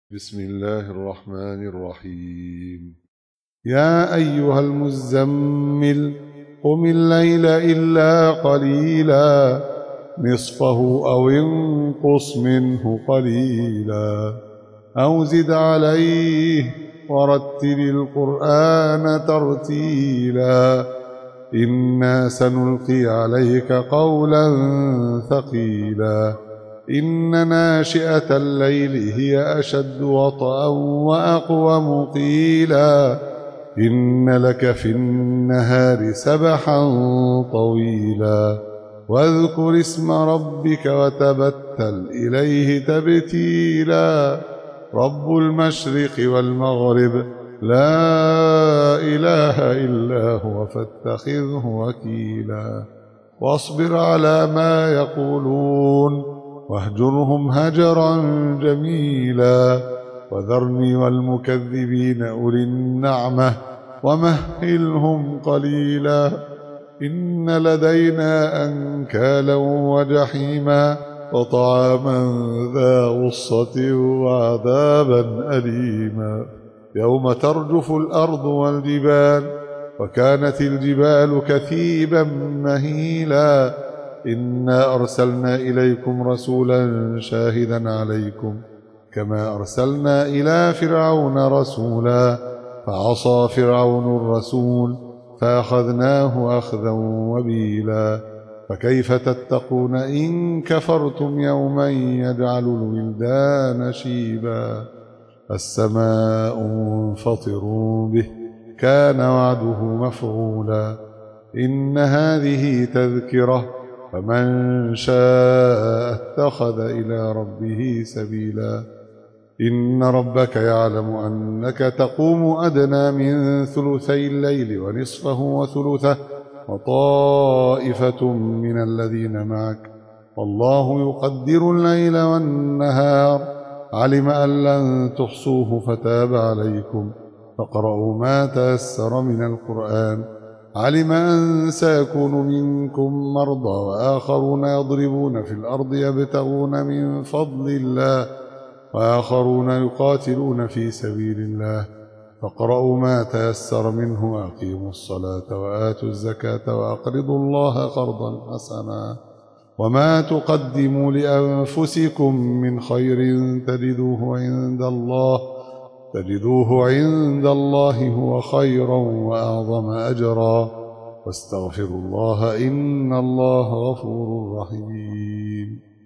بسم الله الرحمن الرحيم. يا أيها المزمل قم الليل إلا قليلا نصفه أو انقص منه قليلا أو زد عليه ورتل القرآن ترتيلا إنا سنلقي عليك قولا ثقيلا إن ناشئة الليل هي أشد وطئا وأقوم قيلا إن لك في النهار سبحا طويلا واذكر اسم ربك وتبتل إليه تبتيلا رب المشرق والمغرب لا إله إلا هو فاتخذه وكيلا واصبر على ما يقولون واهجرهم هجرا جميلا وذرني والمكذبين أولي النعمة ومهلهم قليلا إن لدينا أنكالا وجحيما وطعاما ذا غصة وعذابا أليما يوم ترجف الأرض والجبال وكانت الجبال كثيبا مهيلا إنا أرسلنا إليكم رسولا شاهدا عليكم كما أرسلنا إلى فرعون رسولا فعصى فرعون الرسول فأخذناه أخذا وبيلا فكيف تتقون إن كفرتم يوما يجعل الولدان شيبا السماء منفطر به كان وعده مفعولا إن هذه تذكرة فمن شاء اتخذ إلى ربه سبيلا إن ربك يعلم أنك تقوم أدنى من ثلثي الليل ونصفه وثلثه وطائفة من الذين معك والله يقدر الليل والنهار علم أن لن تحصوه فتاب عليكم فاقرؤوا ما تيسر من القرآن علم أن سيكون منكم مرضى وآخرون يضربون في الأرض يبتغون من فضل الله وآخرون يقاتلون في سبيل الله فاقرؤوا ما تيسر منه وأقيموا الصلاة وآتوا الزكاة وأقرضوا الله قرضا حسنا وما تقدموا لأنفسكم من خير تجدوه عند الله هو خيرا وأعظم أجرا واستغفروا الله إن الله غفور رحيم.